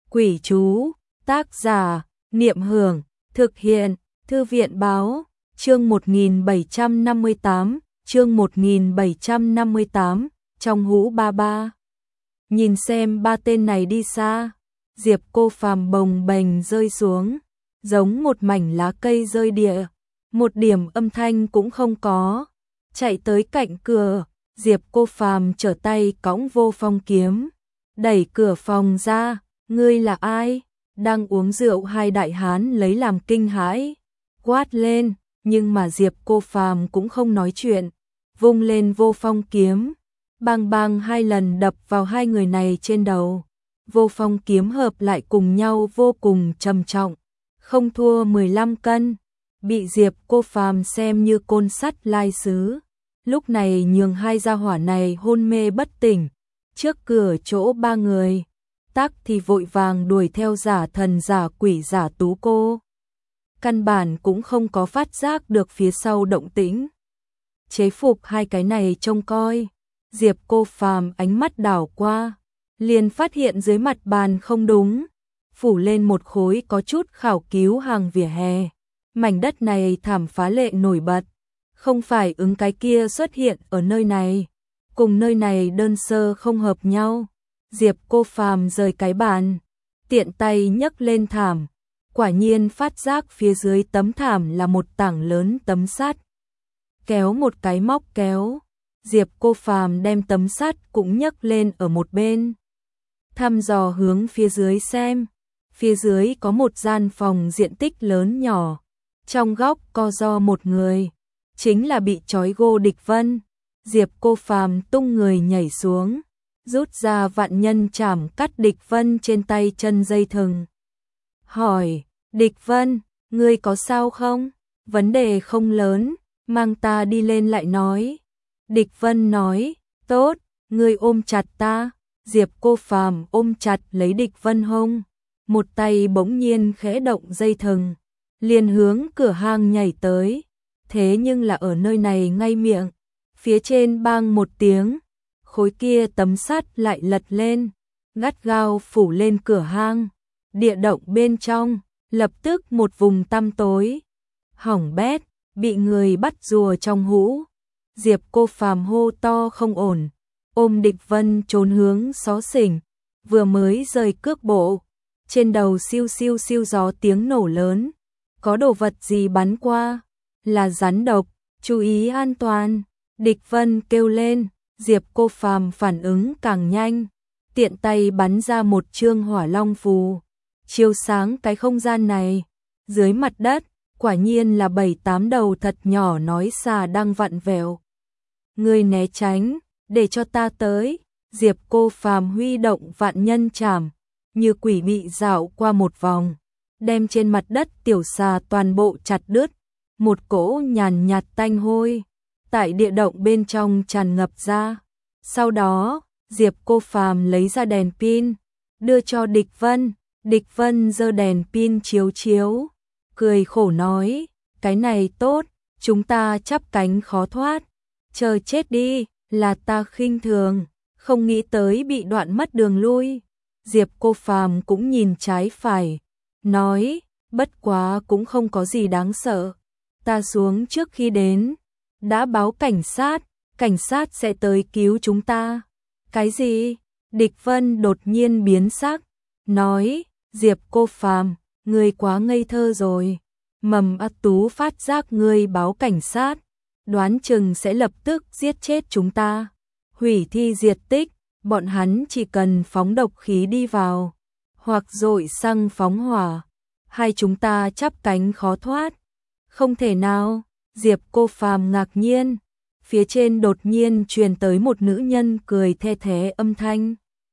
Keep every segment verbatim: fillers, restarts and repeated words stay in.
Quỷ chú, tác giả, Niệm Hưởng, thực hiện, Thư viện Báo, chương một nghìn bảy trăm năm mươi tám, chương một nghìn bảy trăm năm mươi tám, trong hũ ba ba. Nhìn xem ba tên này đi xa, Diệp Cô Phàm bồng bềnh rơi xuống, giống một mảnh lá cây rơi địa, một điểm âm thanh cũng không có. Chạy tới cạnh cửa, Diệp Cô Phàm trở tay cõng Vô Phong kiếm, đẩy cửa phòng ra. Ngươi là ai? Đang uống rượu hai đại hán lấy làm kinh hãi, quát lên, nhưng mà Diệp Cô Phàm cũng không nói chuyện, vung lên Vô Phong kiếm, bang bang hai lần đập vào hai người này trên đầu. Vô Phong kiếm hợp lại cùng nhau vô cùng trầm trọng, không thua mười lăm cân, bị Diệp Cô Phàm xem như côn sắt lai sứ. Lúc này nhường hai gia hỏa này hôn mê bất tỉnh, trước cửa chỗ ba người. Tắc thì vội vàng đuổi theo giả thần giả quỷ giả Tú cô. Căn bản cũng không có phát giác được phía sau động tĩnh. Chế phục hai cái này trông coi, Diệp Cô Phàm ánh mắt đảo qua, liền phát hiện dưới mặt bàn không đúng, phủ lên một khối có chút khảo cứu hàng vỉa hè. Mảnh đất này thảm phá lệ nổi bật, không phải ứng cái kia xuất hiện ở nơi này, cùng nơi này đơn sơ không hợp nhau. Diệp Cô Phàm rời cái bàn, tiện tay nhấc lên thảm, quả nhiên phát giác phía dưới tấm thảm là một tảng lớn tấm sắt. Kéo một cái móc kéo, Diệp Cô Phàm đem tấm sắt cũng nhấc lên ở một bên. Thăm dò hướng phía dưới xem, phía dưới có một gian phòng diện tích lớn nhỏ, trong góc co ro một người, chính là bị trói gô Địch Vân. Diệp Cô Phàm tung người nhảy xuống, rút ra vạn nhân chảm cắt Địch Vân trên tay chân dây thừng. Hỏi, Địch Vân, ngươi có sao không? Vấn đề không lớn, mang ta đi lên lại nói. Địch Vân nói, tốt, ngươi ôm chặt ta. Diệp Cô Phàm ôm chặt lấy Địch Vân hông, một tay bỗng nhiên khẽ động dây thừng, liền hướng cửa hang nhảy tới. Thế nhưng là ở nơi này ngay miệng, phía trên bang một tiếng, khối kia tấm sắt lại lật lên, gắt gao phủ lên cửa hang. Địa động bên trong, lập tức một vùng tăm tối. Hỏng bét, bị người bắt rùa trong hũ. Diệp Cô Phàm hô to không ổn, ôm Địch Vân trốn hướng xó xỉnh, vừa mới rời cước bộ, trên đầu siêu siêu siêu gió tiếng nổ lớn. Có đồ vật gì bắn qua? Là rắn độc, chú ý an toàn. Địch Vân kêu lên. Diệp Cô Phàm phản ứng càng nhanh, tiện tay bắn ra một chương hỏa long phù, chiếu sáng cái không gian này. Dưới mặt đất, quả nhiên là bảy tám đầu thật nhỏ nói xà đang vặn vẹo. Ngươi né tránh, để cho ta tới. Diệp Cô Phàm huy động vạn nhân chảm, như quỷ mị dạo qua một vòng, đem trên mặt đất tiểu xà toàn bộ chặt đứt. Một cỗ nhàn nhạt tanh hôi tại địa động bên trong tràn ngập ra. Sau đó, Diệp Cô Phàm lấy ra đèn pin, đưa cho Địch Vân. Địch Vân giơ đèn pin chiếu chiếu, cười khổ nói, cái này tốt, chúng ta chắp cánh khó thoát. Chờ chết đi, là ta khinh thường, không nghĩ tới bị đoạn mất đường lui. Diệp Cô Phàm cũng nhìn trái phải, nói, bất quá cũng không có gì đáng sợ. Ta xuống trước khi đến đã báo cảnh sát, cảnh sát sẽ tới cứu chúng ta. Cái gì? Địch Vân đột nhiên biến sắc, nói, Diệp Cô Phàm, ngươi quá ngây thơ rồi. Mầm A Tú phát giác ngươi báo cảnh sát, đoán chừng sẽ lập tức giết chết chúng ta, hủy thi diệt tích. Bọn hắn chỉ cần phóng độc khí đi vào, hoặc dội xăng phóng hỏa, hai chúng ta chắp cánh khó thoát. Không thể nào. Diệp Cô Phàm ngạc nhiên, phía trên đột nhiên truyền tới một nữ nhân cười the thé âm thanh.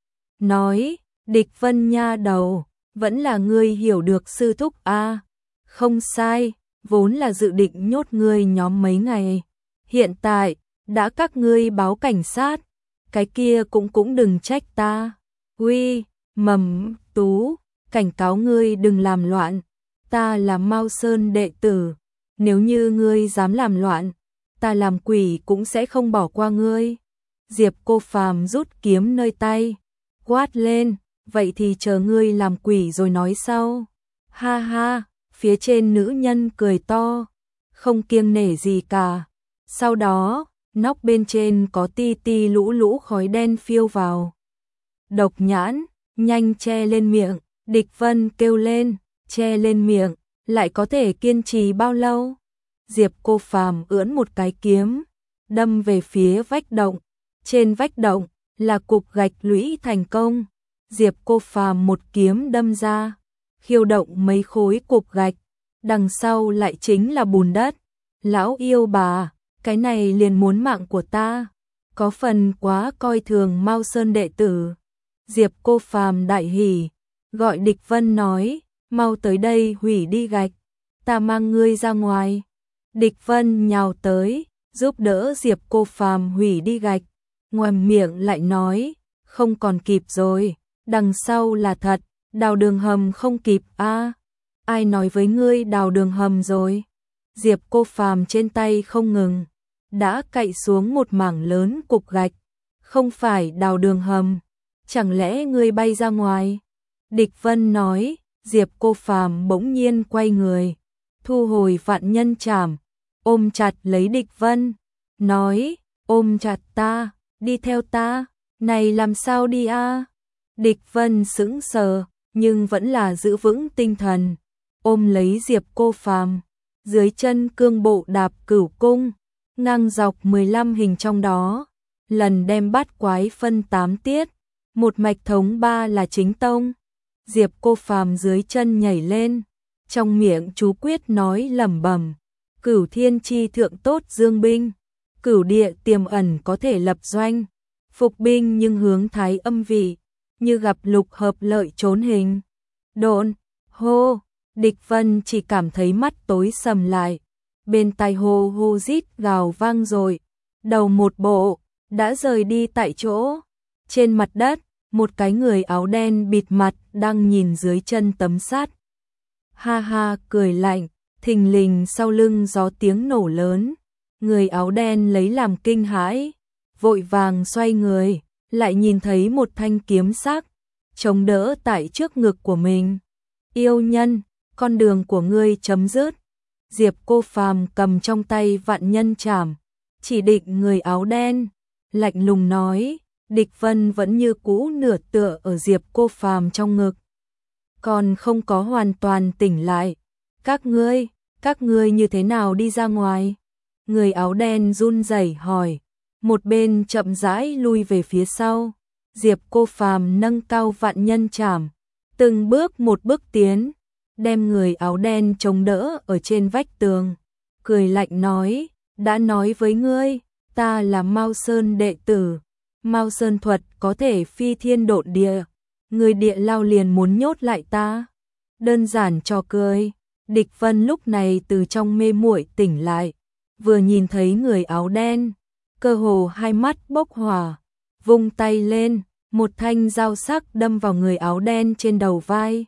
Nói, Địch Vân nha đầu, vẫn là ngươi hiểu được sư thúc a. À? Không sai, vốn là dự định nhốt ngươi nhóm mấy ngày. Hiện tại, đã các ngươi báo cảnh sát, cái kia cũng cũng đừng trách ta. Uy, Mầm Tú, cảnh cáo ngươi đừng làm loạn, ta là Mao Sơn đệ tử. Nếu như ngươi dám làm loạn, ta làm quỷ cũng sẽ không bỏ qua ngươi. Diệp Cô Phàm rút kiếm nơi tay, quát lên, vậy thì chờ ngươi làm quỷ rồi nói sau. Ha ha, phía trên nữ nhân cười to, không kiêng nể gì cả. Sau đó, nóc bên trên có ti ti lũ lũ khói đen phiêu vào. Độc Nhãn, nhanh che lên miệng, Địch Vân kêu lên, che lên miệng, lại có thể kiên trì bao lâu? Diệp Cô Phàm ưỡn một cái kiếm, đâm về phía vách động. Trên vách động là cục gạch lũy thành công. Diệp Cô Phàm một kiếm đâm ra, khiêu động mấy khối cục gạch, đằng sau lại chính là bùn đất. Lão yêu bà, cái này liền muốn mạng của ta, có phần quá coi thường Mao Sơn đệ tử. Diệp Cô Phàm đại hỉ, gọi Địch Vân nói, mau tới đây hủy đi gạch, ta mang ngươi ra ngoài. Địch Vân nhào tới, giúp đỡ Diệp Cô Phàm hủy đi gạch, ngoàm miệng lại nói, không còn kịp rồi, đằng sau là thật, đào đường hầm không kịp a. À, ai nói với ngươi đào đường hầm rồi? Diệp Cô Phàm trên tay không ngừng, đã cạy xuống một mảng lớn cục gạch, không phải đào đường hầm, chẳng lẽ ngươi bay ra ngoài? Địch Vân nói. Diệp Cô Phàm bỗng nhiên quay người, thu hồi vạn nhân trảm, ôm chặt lấy Địch Vân, nói, ôm chặt ta, đi theo ta, này làm sao đi a? À? Địch Vân sững sờ, nhưng vẫn là giữ vững tinh thần, ôm lấy Diệp Cô Phàm, dưới chân cương bộ đạp cửu cung, ngang dọc mười lăm hình trong đó, lần đem bát quái phân tám tiết, một mạch thống ba là chính tông. Diệp Cô Phàm dưới chân nhảy lên, trong miệng chú quyết nói lẩm bẩm, cửu thiên chi thượng tốt dương binh, cửu địa tiềm ẩn có thể lập doanh, phục binh nhưng hướng thái âm vị, như gặp lục hợp lợi trốn hình. Độn, hô, Địch Vân chỉ cảm thấy mắt tối sầm lại, bên tai hô hô rít gào vang rồi, đầu một bộ, đã rời đi tại chỗ. Trên mặt đất, một cái người áo đen bịt mặt đang nhìn dưới chân tấm sắt. Ha ha cười lạnh, thình lình sau lưng gió tiếng nổ lớn, người áo đen lấy làm kinh hãi, vội vàng xoay người, lại nhìn thấy một thanh kiếm sắc, chống đỡ tại trước ngực của mình. Yêu nhân, con đường của ngươi chấm dứt. Diệp Cô Phàm cầm trong tay vạn nhân trảm, chỉ định người áo đen, lạnh lùng nói. Địch Vân vẫn như cũ nửa tựa ở Diệp Cô Phàm trong ngực, còn không có hoàn toàn tỉnh lại. Các ngươi, các ngươi như thế nào đi ra ngoài? Người áo đen run rẩy hỏi, một bên chậm rãi lui về phía sau. Diệp Cô Phàm nâng cao vạn nhân trảm, từng bước một bước tiến, đem người áo đen chống đỡ ở trên vách tường, cười lạnh nói, đã nói với ngươi, ta là Mao Sơn đệ tử. Mao Sơn thuật có thể phi thiên độn địa, người địa lao liền muốn nhốt lại ta. Đơn giản trò cười. Địch Vân lúc này từ trong mê muội tỉnh lại, vừa nhìn thấy người áo đen, cơ hồ hai mắt bốc hỏa, vung tay lên, một thanh dao sắc đâm vào người áo đen trên đầu vai.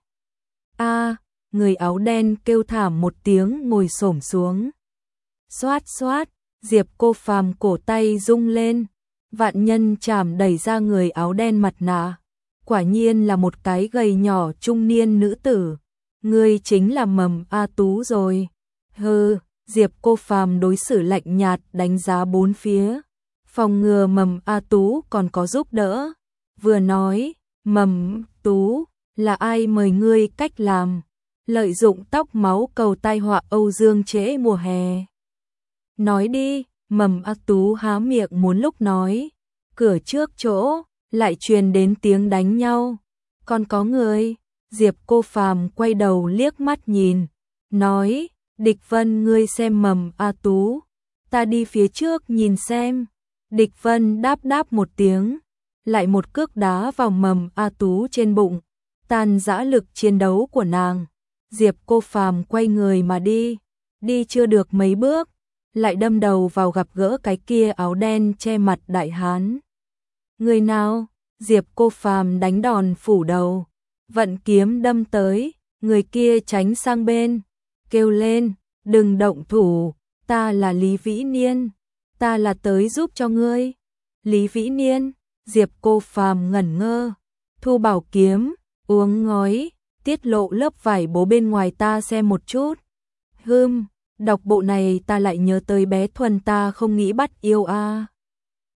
A, à, người áo đen kêu thảm một tiếng ngồi xổm xuống. Xoát xoát, Diệp Cô Phàm cổ tay rung lên. Vạn nhân trảm đẩy ra người áo đen mặt nạ, quả nhiên là một cái gầy nhỏ trung niên nữ tử. Ngươi chính là Mầm A Tú rồi. Hừ, Diệp Cô Phàm đối xử lạnh nhạt đánh giá bốn phía, phòng ngừa Mầm A Tú còn có giúp đỡ. Vừa nói, Mầm Tú, là ai mời ngươi cách làm, lợi dụng tóc máu cầu tai họa Âu Dương trễ mùa hè. Nói đi. Mầm A Tú há miệng muốn lúc nói, cửa trước chỗ lại truyền đến tiếng đánh nhau. Còn có người. Diệp Cô Phàm quay đầu liếc mắt nhìn, nói, Địch Vân ngươi xem Mầm A Tú, ta đi phía trước nhìn xem. Địch Vân đáp đáp một tiếng, lại một cước đá vào Mầm A Tú trên bụng, tan rã lực chiến đấu của nàng. Diệp Cô Phàm quay người mà đi, đi chưa được mấy bước, lại đâm đầu vào gặp gỡ cái kia áo đen che mặt đại hán. Người nào? Diệp Cô Phàm đánh đòn phủ đầu, vận kiếm đâm tới, người kia tránh sang bên, kêu lên, đừng động thủ, ta là Lý Vĩ Niên, ta là tới giúp cho ngươi. Lý Vĩ Niên, Diệp Cô Phàm ngẩn ngơ, Thu bảo kiếm, uống ngói, tiết lộ lớp vải bố bên ngoài ta xem một chút. Hừm, đọc bộ này ta lại nhớ tới bé Thuần ta không nghĩ bắt yêu a. À.